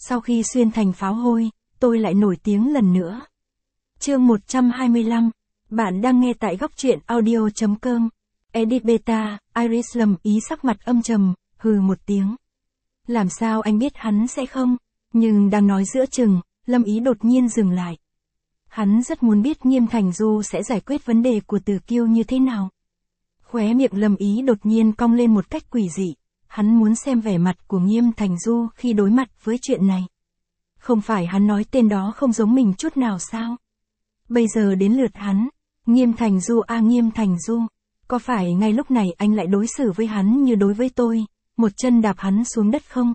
Sau khi xuyên thành pháo hôi, tôi lại nổi tiếng lần nữa. Chương 125. Bạn đang nghe tại góc truyện audio.com. Edit beta, Iris Lâm Ý sắc mặt âm trầm, hừ một tiếng. Làm sao anh biết hắn sẽ không? Nhưng đang nói giữa chừng, Lâm Ý đột nhiên dừng lại. Hắn rất muốn biết Nghiêm Thành Du sẽ giải quyết vấn đề của Từ Kiêu như thế nào. Khóe miệng Lâm Ý đột nhiên cong lên một cách quỷ dị. Hắn muốn xem vẻ mặt của Nghiêm Thành Du khi đối mặt với chuyện này. Không phải hắn nói tên đó không giống mình chút nào sao? Bây giờ đến lượt hắn. Nghiêm Thành Du à, Nghiêm Thành Du. Có phải ngay lúc này anh lại đối xử với hắn như đối với tôi, một chân đạp hắn xuống đất không?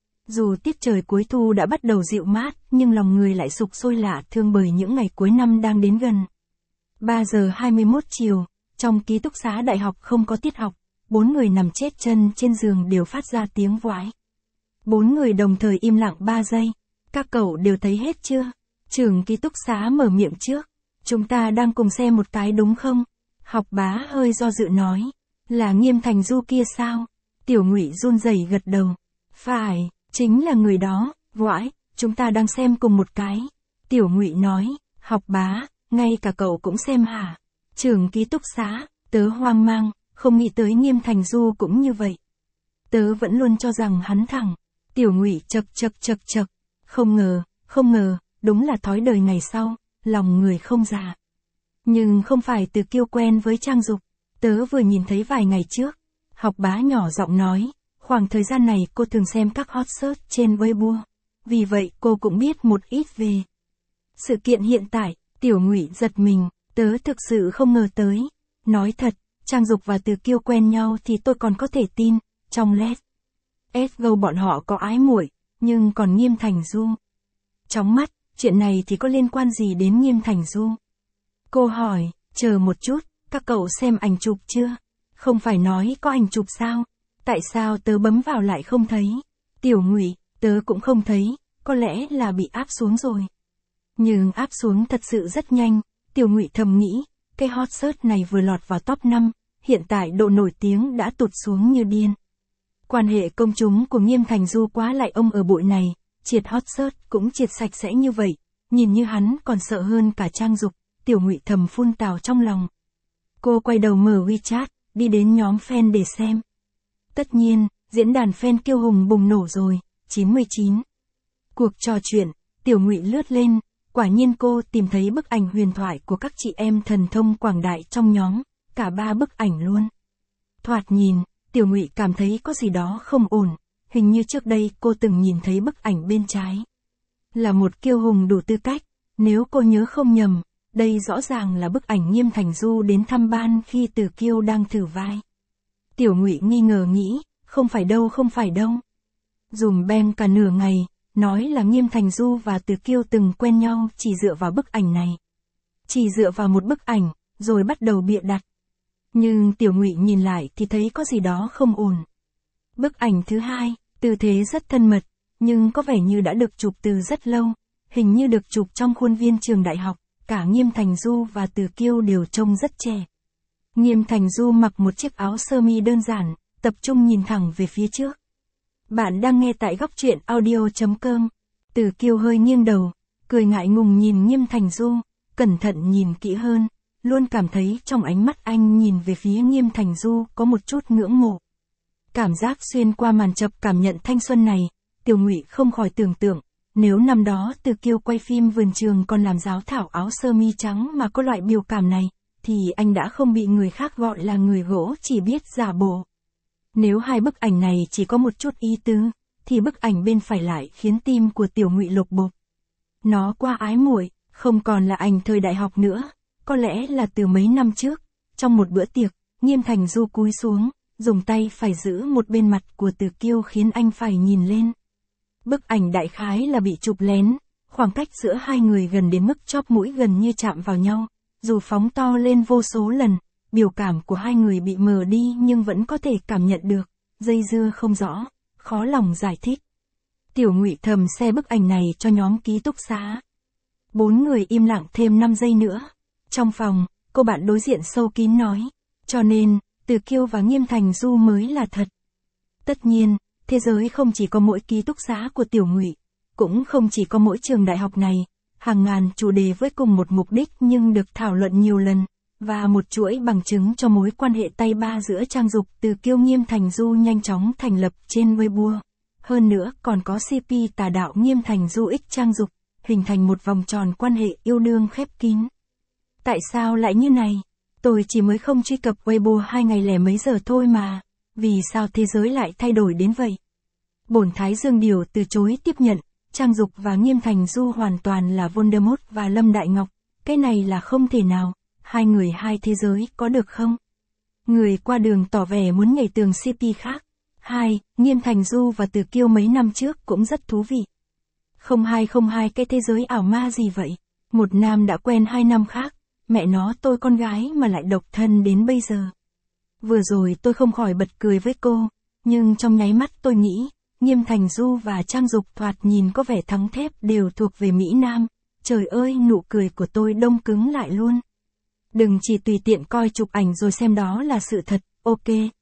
Dù tiết trời cuối thu đã bắt đầu dịu mát, nhưng lòng người lại sục sôi lạ thương bởi những ngày cuối năm đang đến gần. 3 giờ 21 chiều, trong ký túc xá đại học không có tiết học, 4 người nằm chết chân trên giường đều phát ra tiếng vãi. 4 người đồng thời im lặng 3 giây. Các cậu đều thấy hết chưa? Trưởng ký túc xá mở miệng trước. Chúng ta đang cùng xem một cái đúng không? Học bá hơi do dự nói. Là Nghiêm Thành Du kia sao? Tiểu Ngụy run rẩy gật đầu. Phải, chính là người đó. Vãi, chúng ta đang xem cùng một cái. Tiểu Ngụy nói. Học bá, ngay cả cậu cũng xem hả? Trưởng ký túc xá, tớ hoang mang, không nghĩ tới Nghiêm Thành Du cũng như vậy. Tớ vẫn luôn cho rằng hắn thẳng. Tiểu Ngụy chậc. Không ngờ, đúng là thói đời ngày sau, lòng người không già. Nhưng không phải Từ Kiêu quen với Trang Dục, tớ vừa nhìn thấy vài ngày trước. Học bá nhỏ giọng nói, khoảng thời gian này cô thường xem các hot search trên Weibo. Vì vậy cô cũng biết một ít về sự kiện hiện tại. Tiểu Ngụy giật mình, tớ thực sự không ngờ tới. Nói thật, Trang Dục và Từ Kiêu quen nhau thì tôi còn có thể tin, trong Let's Go bọn họ có ái muội, nhưng còn Nghiêm Thành Du. Chóng mắt, chuyện này thì có liên quan gì đến Nghiêm Thành Du? Cô hỏi, chờ một chút, các cậu xem ảnh chụp chưa? Không phải nói có ảnh chụp sao? Tại sao tớ bấm vào lại không thấy? Tiểu Ngụy, tớ cũng không thấy, có lẽ là bị áp xuống rồi. Nhưng áp xuống thật sự rất nhanh, Tiểu Ngụy thầm nghĩ, cái hot search này vừa lọt vào top 5, hiện tại độ nổi tiếng đã tụt xuống như điên. Quan hệ công chúng của Nghiêm Thành Du quá lại ông ở bụi này, triệt hot search cũng triệt sạch sẽ như vậy, nhìn như hắn còn sợ hơn cả Trang Dục. Tiểu Ngụy thầm phun tào trong lòng. Cô quay đầu mở WeChat, đi đến nhóm fan để xem. Tất nhiên, diễn đàn fan kiêu hùng bùng nổ rồi, 99. Cuộc trò chuyện, Tiểu Ngụy lướt lên, quả nhiên cô tìm thấy bức ảnh huyền thoại của các chị em thần thông quảng đại trong nhóm, cả 3 bức ảnh luôn. Thoạt nhìn, Tiểu Ngụy cảm thấy có gì đó không ổn, hình như trước đây cô từng nhìn thấy bức ảnh bên trái. Là một kiêu hùng đủ tư cách, nếu cô nhớ không nhầm, đây rõ ràng là bức ảnh Nghiêm Thành Du đến thăm ban khi Từ Kiêu đang thử vai. Tiểu Ngụy nghi ngờ nghĩ, không phải đâu. Dùm beng cả nửa ngày, nói là Nghiêm Thành Du và Từ Kiêu từng quen nhau chỉ dựa vào bức ảnh này. Chỉ dựa vào một bức ảnh, rồi bắt đầu bịa đặt. Nhưng Tiểu Ngụy nhìn lại thì thấy có gì đó không ổn. Bức ảnh thứ hai, tư thế rất thân mật, nhưng có vẻ như đã được chụp từ rất lâu, hình như được chụp trong khuôn viên trường đại học, cả Nghiêm Thành Du và Từ Kiêu đều trông rất trẻ. Nghiêm Thành Du mặc một chiếc áo sơ mi đơn giản, tập trung nhìn thẳng về phía trước. Bạn đang nghe tại góc truyện audio.com. Từ Kiêu hơi nghiêng đầu, cười ngại ngùng nhìn Nghiêm Thành Du, cẩn thận nhìn kỹ hơn, luôn cảm thấy trong ánh mắt anh nhìn về phía Nghiêm Thành Du có một chút ngưỡng mộ. Cảm giác xuyên qua màn chập cảm nhận thanh xuân này, Tiểu Ngụy không khỏi tưởng tượng, nếu năm đó Từ Kiêu quay phim Vườn Trường còn làm giáo thảo áo sơ mi trắng mà có loại biểu cảm này, thì anh đã không bị người khác gọi là người gỗ chỉ biết giả bộ. Nếu hai bức ảnh này chỉ có một chút ý tứ, thì bức ảnh bên phải lại khiến tim của Tiểu Ngụy lột bột. Nó qua ái muội, không còn là ảnh thời đại học nữa, có lẽ là từ mấy năm trước, trong một bữa tiệc, Nghiêm Thành Du cúi xuống, dùng tay phải giữ một bên mặt của Từ Kiêu khiến anh phải nhìn lên. Bức ảnh đại khái là bị chụp lén, khoảng cách giữa hai người gần đến mức chóp mũi gần như chạm vào nhau, dù phóng to lên vô số lần, biểu cảm của hai người bị mờ đi nhưng vẫn có thể cảm nhận được, dây dưa không rõ, khó lòng giải thích. Tiểu Ngụy thầm share bức ảnh này cho nhóm ký túc xá. 4 người im lặng thêm 5 giây nữa. Trong phòng, cô bạn đối diện sâu kín nói, cho nên, Từ Kiêu và Nghiêm Thành Du mới là thật. Tất nhiên, thế giới không chỉ có mỗi ký túc xá của Tiểu Ngụy, Cũng không chỉ có mỗi trường đại học này, hàng ngàn chủ đề với cùng một mục đích nhưng được thảo luận nhiều lần, và một chuỗi bằng chứng cho mối quan hệ tay ba giữa Trang Dục từ Kiêu Nghiêm Thành Du nhanh chóng thành lập trên Weibo. Hơn nữa còn có CP tà đạo Nghiêm Thành Du x Trang Dục, hình thành một vòng tròn quan hệ yêu đương khép kín. Tại sao lại như này? Tôi chỉ mới không truy cập Weibo 2 ngày lẻ mấy giờ thôi mà. Vì sao thế giới lại thay đổi đến vậy? Bổn Thái Dương Điều từ chối tiếp nhận, Trang Dục và Nghiêm Thành Du hoàn toàn là Voldemort và Lâm Đại Ngọc. Cái này là không thể nào. Hai người hai thế giới có được không? Người qua đường tỏ vẻ muốn nhảy tường CP khác. 2. Nghiêm Thành Du và Từ Kiêu mấy năm trước cũng rất thú vị. 0202 cái thế giới ảo ma gì vậy? Một nam đã quen 2 năm khác. Mẹ nó tôi con gái mà lại độc thân đến bây giờ. Vừa rồi tôi không khỏi bật cười với cô. Nhưng trong nháy mắt tôi nghĩ, Nghiêm Thành Du và Trang Dục thoạt nhìn có vẻ thắng thép đều thuộc về Mỹ Nam. Trời ơi, nụ cười của tôi đông cứng lại luôn. Đừng chỉ tùy tiện coi chụp ảnh rồi xem đó là sự thật, ok.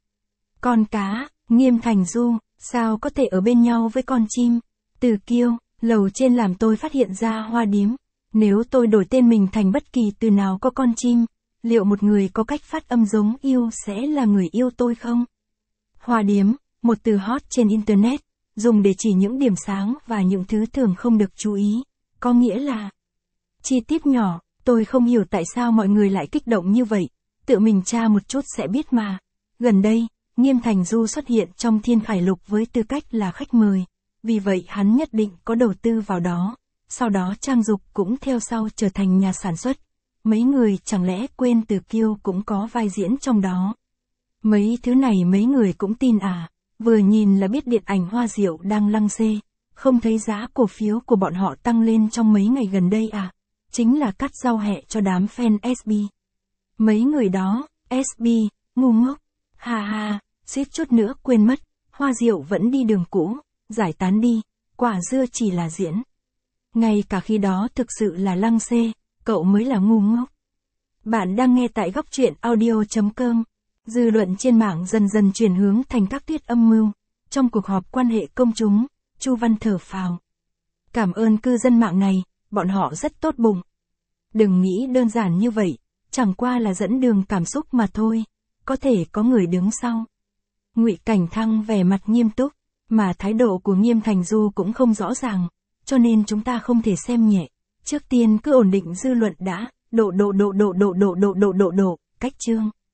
Con cá, Nghiêm Thành Du, sao có thể ở bên nhau với con chim? Từ Kiêu, lầu trên làm tôi phát hiện ra hoa điếm. Nếu tôi đổi tên mình thành bất kỳ từ nào có con chim, liệu một người có cách phát âm giống yêu sẽ là người yêu tôi không? Hoa điếm, một từ hot trên Internet, dùng để chỉ những điểm sáng và những thứ thường không được chú ý, có nghĩa là chi tiết nhỏ. Tôi không hiểu tại sao mọi người lại kích động như vậy, tự mình tra một chút sẽ biết mà. Gần đây, Nghiêm Thành Du xuất hiện trong Thiên Khải Lục với tư cách là khách mời, vì vậy hắn nhất định có đầu tư vào đó. Sau đó Trang Dục cũng theo sau trở thành nhà sản xuất. Mấy người chẳng lẽ quên Từ Kiêu cũng có vai diễn trong đó. Mấy thứ này mấy người cũng tin à, vừa nhìn là biết điện ảnh Hoa Diệu đang lăng xê, không thấy giá cổ phiếu của bọn họ tăng lên trong mấy ngày gần đây à. Chính là cắt rau hẹ cho đám fan SB. Mấy người đó, SB, ngu ngốc, ha ha, suýt chút nữa quên mất, Hoa Diệu vẫn đi đường cũ, giải tán đi, quả dưa chỉ là diễn. Ngay cả khi đó thực sự là lăng xê, cậu mới là ngu ngốc. Bạn đang nghe tại góc truyện audio.com. Dư luận trên mạng dần dần chuyển hướng thành các thuyết âm mưu. Trong cuộc họp quan hệ công chúng, Chu Văn thở phào. Cảm ơn cư dân mạng này. Bọn họ rất tốt bụng. Đừng nghĩ đơn giản như vậy, chẳng qua là dẫn đường cảm xúc mà thôi, có thể có người đứng sau. Ngụy Cảnh Thăng vẻ mặt nghiêm túc, mà thái độ của Nghiêm Thành Du cũng không rõ ràng, cho nên chúng ta không thể xem nhẹ. Trước tiên cứ ổn định dư luận đã, cách chương.